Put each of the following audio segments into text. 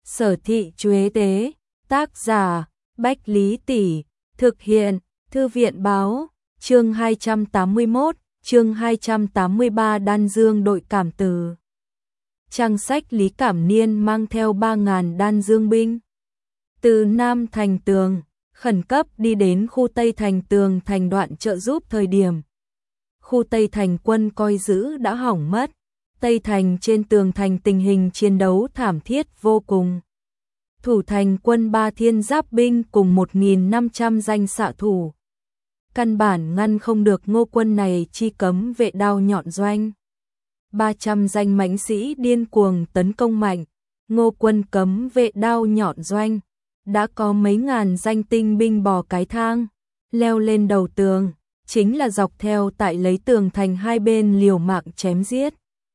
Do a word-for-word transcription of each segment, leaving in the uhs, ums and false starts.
Sở Thị Chuế Tế, tác giả, Bách Lý Tỷ, thực hiện, Thư viện Báo, chương hai trăm tám mươi mốt, chương hai trăm tám mươi ba Đan Dương đội cảm từ. Trang sách Lý Cảm Niên mang theo ba ngàn đan dương binh. Từ Nam Thành Tường, khẩn cấp đi đến khu Tây Thành Tường thành đoạn trợ giúp thời điểm. Khu Tây Thành quân coi giữ đã hỏng mất. Tây Thành trên tường thành tình hình chiến đấu thảm thiết vô cùng. Thủ thành quân ba thiên giáp binh cùng một nghìn năm trăm danh xạ thủ. Căn bản ngăn không được Ngô quân này chi cấm vệ đao nhọn doanh. ba trăm danh mãnh sĩ điên cuồng tấn công mạnh. Ngô quân cấm vệ đao nhọn doanh. Đã có mấy ngàn danh tinh binh bò cái thang, leo lên đầu tường, chính là dọc theo tại lấy tường thành hai bên liều mạng chém giết.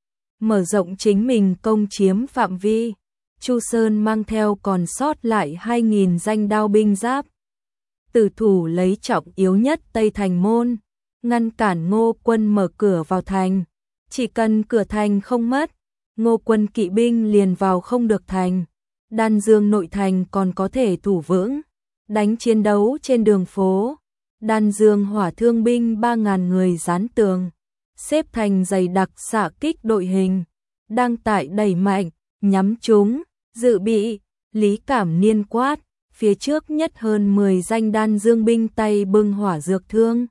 Mở rộng chính mình công chiếm phạm vi, Chu Sơn mang theo còn sót lại hai nghìn danh đao binh giáp. Tử thủ lấy trọng yếu nhất Tây Thành môn, ngăn cản Ngô quân mở cửa vào thành. Chỉ cần cửa thành không mất, Ngô quân kỵ binh liền vào không được thành. Đan Dương nội thành còn có thể thủ vững, đánh chiến đấu trên đường phố. Đan Dương hỏa thương binh ba ngàn người dán tường, xếp thành dày đặc xạ kích đội hình, đang tại đẩy mạnh, nhắm chúng, dự bị. Lý Cảm Niên quát, phía trước nhất hơn mười danh Đan Dương binh tay bưng hỏa dược thương.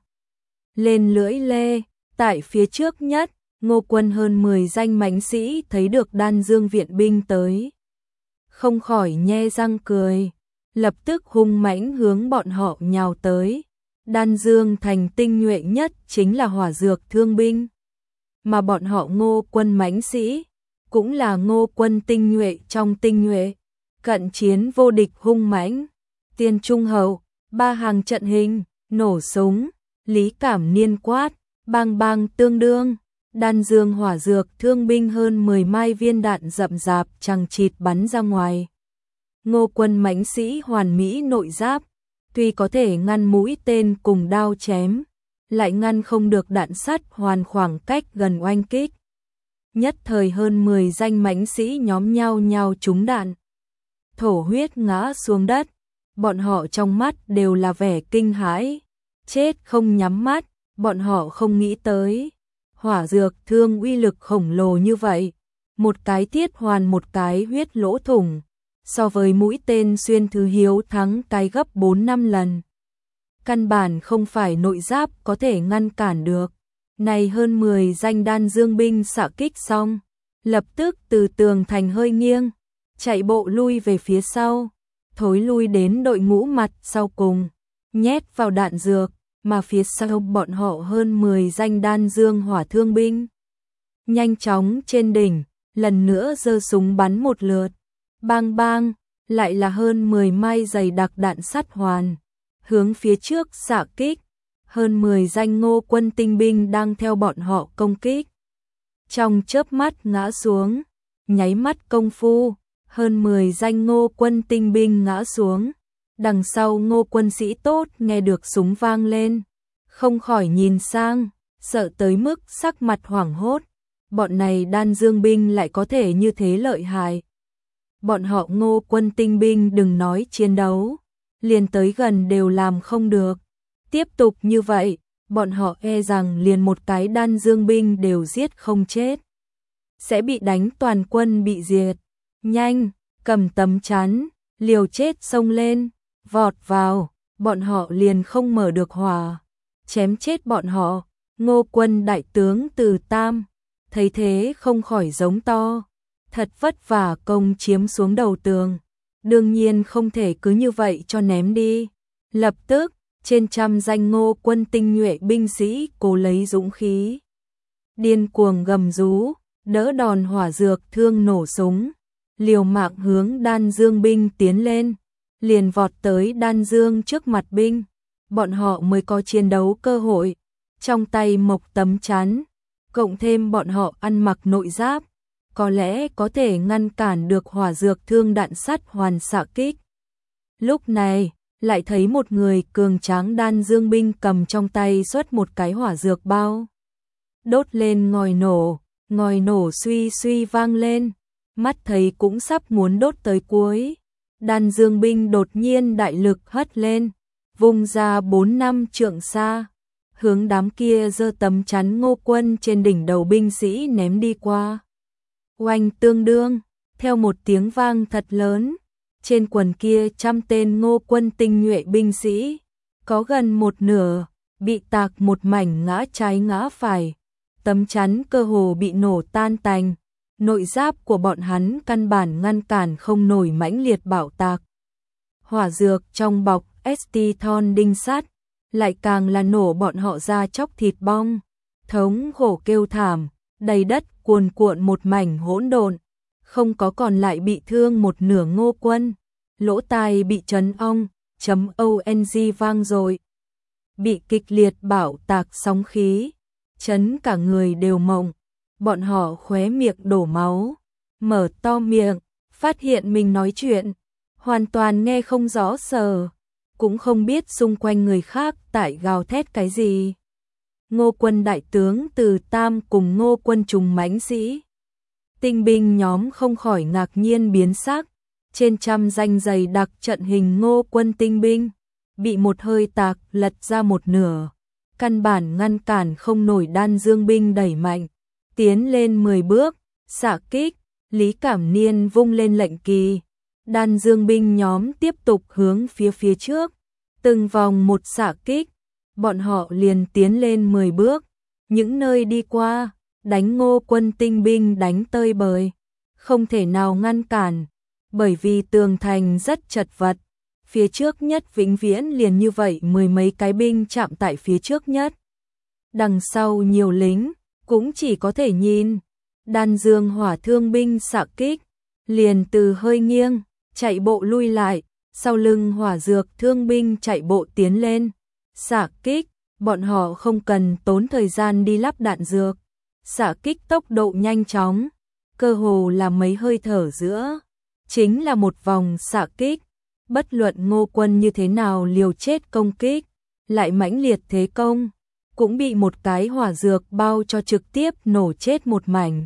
Lên lưỡi lê, tại phía trước nhất, Ngô quân hơn mười danh mãnh sĩ thấy được Đan Dương viện binh tới. Không khỏi nhe răng cười, lập tức hung mãnh hướng bọn họ nhào tới. Đan Dương thành tinh nhuệ nhất chính là hỏa dược thương binh, mà bọn họ Ngô quân mãnh sĩ cũng là Ngô quân tinh nhuệ trong tinh nhuệ, cận chiến vô địch hung mãnh. Tiên trung hậu, ba hàng trận hình, nổ súng, Lý Cảm Niên quát, bang bang tương đương. Đan Dương hỏa dược thương binh hơn mười mai viên đạn rậm rạp chằng chịt bắn ra ngoài. Ngô quân mãnh sĩ hoàn mỹ nội giáp, tuy có thể ngăn mũi tên cùng đao chém, lại ngăn không được đạn sắt hoàn khoảng cách gần oanh kích. Nhất thời hơn mười danh mãnh sĩ nhóm nhau nhau trúng đạn, thổ huyết ngã xuống đất. Bọn họ trong mắt đều là vẻ kinh hãi, chết không nhắm mắt. Bọn họ không nghĩ tới hỏa dược thương uy lực khổng lồ như vậy, một cái thiết hoàn một cái huyết lỗ thủng, so với mũi tên xuyên thứ hiếu thắng cái gấp bốn năm lần. Căn bản không phải nội giáp có thể ngăn cản được. Này hơn mười danh Đan Dương binh xạ kích xong, lập tức từ tường thành hơi nghiêng, chạy bộ lui về phía sau, thối lui đến đội ngũ mặt sau cùng, nhét vào đạn dược. Mà phía sau bọn họ hơn mười danh Đan Dương hỏa thương binh nhanh chóng trên đỉnh, lần nữa giơ súng bắn một lượt, bang bang, lại là hơn mười mai dày đặc đạn sắt hoàn, hướng phía trước xạ kích. Hơn mười danh Ngô quân tinh binh đang theo bọn họ công kích, trong chớp mắt ngã xuống, nháy mắt công phu, hơn mười danh Ngô quân tinh binh ngã xuống. Đằng sau Ngô quân sĩ tốt nghe được súng vang lên, không khỏi nhìn sang, sợ tới mức sắc mặt hoảng hốt. Bọn này Đan Dương binh lại có thể như thế lợi hại. Bọn họ Ngô quân tinh binh đừng nói chiến đấu, liền tới gần đều làm không được. Tiếp tục như vậy, bọn họ e rằng liền một cái Đan Dương binh đều giết không chết, sẽ bị đánh toàn quân bị diệt. Nhanh, cầm tấm chắn, liều chết xông lên, vọt vào, bọn họ liền không mở được hỏa, chém chết bọn họ. Ngô quân đại tướng Từ Tam thấy thế không khỏi giống to, thật vất vả công chiếm xuống đầu tường, đương nhiên không thể cứ như vậy cho ném đi. Lập tức, trên trăm danh Ngô quân tinh nhuệ binh sĩ cố lấy dũng khí, điên cuồng gầm rú, đỡ đòn hỏa dược thương nổ súng, liều mạng hướng Đan Dương binh tiến lên. Liền vọt tới Đan Dương trước mặt binh, bọn họ mới có chiến đấu cơ hội. Trong tay mộc tấm chắn, cộng thêm bọn họ ăn mặc nội giáp, có lẽ có thể ngăn cản được hỏa dược thương đạn sắt hoàn xạ kích. Lúc này, lại thấy một người cường tráng Đan Dương binh cầm trong tay xuất một cái hỏa dược bao, đốt lên ngòi nổ, ngòi nổ suy suy vang lên, mắt thấy cũng sắp muốn đốt tới cuối. Đan Dương binh đột nhiên đại lực hất lên, vung ra bốn năm trượng xa, hướng đám kia giơ tấm chắn Ngô Quân trên đỉnh đầu binh sĩ ném đi qua. Oanh tương đương, theo một tiếng vang thật lớn, trên quần kia trăm tên Ngô Quân tinh nhuệ binh sĩ, có gần một nửa bị tạc một mảnh ngã trái ngã phải, tấm chắn cơ hồ bị nổ tan tành, nội giáp của bọn hắn căn bản ngăn cản không nổi mãnh liệt bạo tạc. Hỏa dược trong bọc ét tê thon đinh sắt, lại càng là nổ bọn họ ra chóc thịt bong, thống khổ kêu thảm, đầy đất cuồn cuộn một mảnh hỗn độn, không có còn lại bị thương một nửa Ngô Quân, lỗ tai bị chấn ong, chấm ông vang rồi. Bị kịch liệt bạo tạc sóng khí, chấn cả người đều mộng, bọn họ khóe miệng đổ máu, mở to miệng, phát hiện mình nói chuyện, hoàn toàn nghe không rõ sờ, cũng không biết xung quanh người khác tại gào thét cái gì. Ngô Quân đại tướng Từ Tam cùng Ngô Quân trùng mãnh sĩ. Tinh binh nhóm không khỏi ngạc nhiên biến sắc, trên trăm danh dày đặc trận hình Ngô Quân tinh binh, bị một hơi tạc lật ra một nửa, căn bản ngăn cản không nổi Đan Dương binh đẩy mạnh, tiến lên mười bước, xạ kích, Lý Cảm Niên vung lên lệnh kỳ. Đan Dương binh nhóm tiếp tục hướng phía phía trước, từng vòng một xạ kích, bọn họ liền tiến lên mười bước, những nơi đi qua, đánh Ngô Quân tinh binh đánh tơi bời, không thể nào ngăn cản, bởi vì tường thành rất chật vật, phía trước nhất vĩnh viễn liền như vậy mười mấy cái binh chạm tại phía trước nhất. Đằng sau nhiều lính, cũng chỉ có thể nhìn, Đan Dương hỏa thương binh xạ kích, liền từ hơi nghiêng, chạy bộ lui lại, sau lưng hỏa dược thương binh chạy bộ tiến lên, xạ kích, bọn họ không cần tốn thời gian đi lắp đạn dược, xạ kích tốc độ nhanh chóng, cơ hồ là mấy hơi thở giữa, chính là một vòng xạ kích, bất luận Ngô Quân như thế nào liều chết công kích, lại mãnh liệt thế công, cũng bị một cái hỏa dược bao cho trực tiếp nổ chết một mảnh.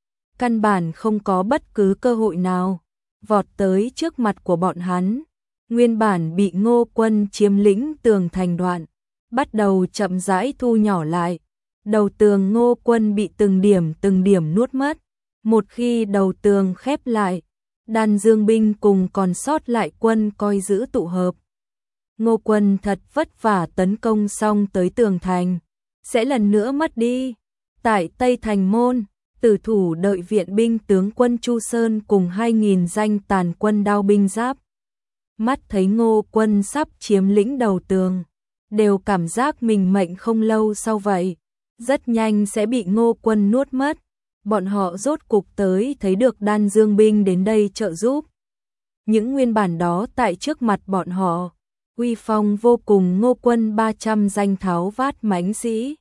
Căn bản không có bất cứ cơ hội nào vọt tới trước mặt của bọn hắn. Nguyên bản bị Ngô Quân chiếm lĩnh tường thành đoạn, bắt đầu chậm rãi thu nhỏ lại. Đầu tường Ngô Quân bị từng điểm từng điểm nuốt mất. Một khi đầu tường khép lại, Đan Dương binh cùng còn sót lại quân coi giữ tụ hợp. Ngô Quân thật vất vả tấn công xong tới tường thành, sẽ lần nữa mất đi. Tại Tây Thành Môn, tử thủ đợi viện binh tướng quân Chu Sơn cùng hai nghìn danh tàn quân đao binh giáp. Mắt thấy Ngô Quân sắp chiếm lĩnh đầu tường, đều cảm giác mình mệnh không lâu sau vậy, rất nhanh sẽ bị Ngô Quân nuốt mất. Bọn họ rốt cục tới thấy được Đan Dương binh đến đây trợ giúp. Những nguyên bản đó tại trước mặt bọn họ, uy phong vô cùng Ngô Quân ba trăm danh tháo vát mãnh sĩ,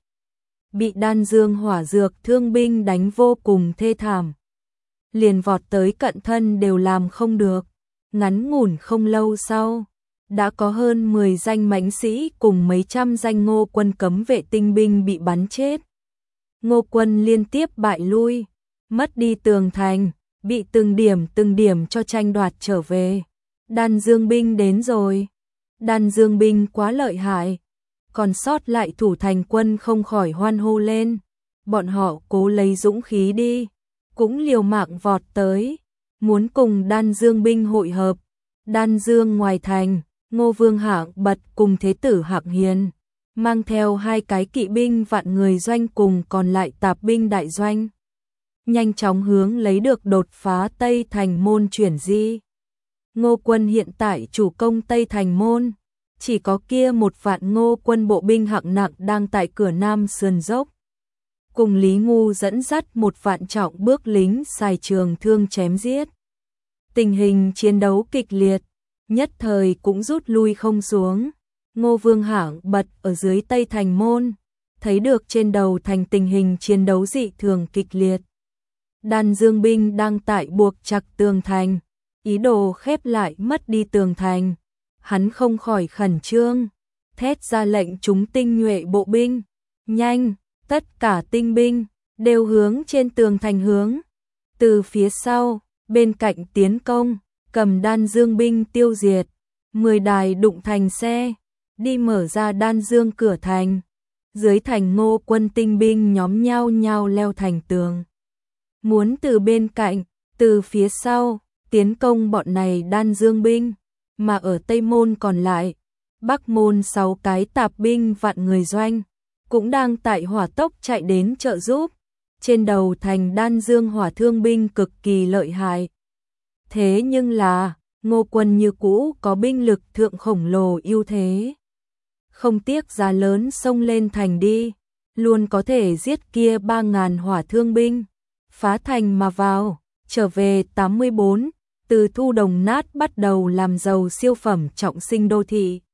bị Đan Dương hỏa dược thương binh đánh vô cùng thê thảm. Liền vọt tới cận thân đều làm không được. Ngắn ngủn không lâu sau, đã có hơn mười danh mãnh sĩ cùng mấy trăm danh Ngô Quân cấm vệ tinh binh bị bắn chết. Ngô Quân liên tiếp bại lui, mất đi tường thành, bị từng điểm từng điểm cho tranh đoạt trở về. Đan Dương binh đến rồi. Đan Dương binh quá lợi hại. Còn sót lại thủ thành quân không khỏi hoan hô lên. Bọn họ cố lấy dũng khí đi, cũng liều mạng vọt tới, muốn cùng Đan Dương binh hội hợp. Đan Dương ngoài thành, Ngô Vương Hạng Bật cùng Thế tử Hạng Hiền, mang theo hai cái kỵ binh vạn người doanh cùng còn lại tạp binh đại doanh, nhanh chóng hướng lấy được đột phá Tây Thành Môn chuyển di. Ngô Quân hiện tại chủ công Tây Thành Môn, chỉ có kia một vạn Ngô Quân bộ binh hạng nặng đang tại cửa Nam sườn dốc, cùng Lý Ngu dẫn dắt một vạn trọng bước lính xài trường thương chém giết. Tình hình chiến đấu kịch liệt, nhất thời cũng rút lui không xuống. Ngô Vương Hạng Bật ở dưới Tây Thành Môn, thấy được trên đầu thành tình hình chiến đấu dị thường kịch liệt. Đan Dương binh đang tại buộc chặt tường thành, ý đồ khép lại mất đi tường thành. Hắn không khỏi khẩn trương, thét ra lệnh chúng tinh nhuệ bộ binh, nhanh, tất cả tinh binh đều hướng trên tường thành hướng. Từ phía sau, bên cạnh tiến công, cầm đan dương binh tiêu diệt, mười đài đụng thành xe, đi mở ra đan dương cửa thành. Dưới thành Ngô quân tinh binh nhóm nhau nhau leo thành tường. Muốn từ bên cạnh, từ phía sau, tiến công bọn này đan dương binh, mà ở Tây Môn còn lại, Bắc Môn sáu cái tạp binh vạn người doanh, cũng đang tại hỏa tốc chạy đến trợ giúp. Trên đầu thành đan dương hỏa thương binh cực kỳ lợi hại. Thế nhưng là, Ngô quân như cũ có binh lực thượng khổng lồ ưu thế. Không tiếc giá lớn xông lên thành đi, luôn có thể giết kia ba ngàn hỏa thương binh, phá thành mà vào, trở về tám mươi bốn, từ thu đồng nát bắt đầu làm giàu siêu phẩm trọng sinh đô thị.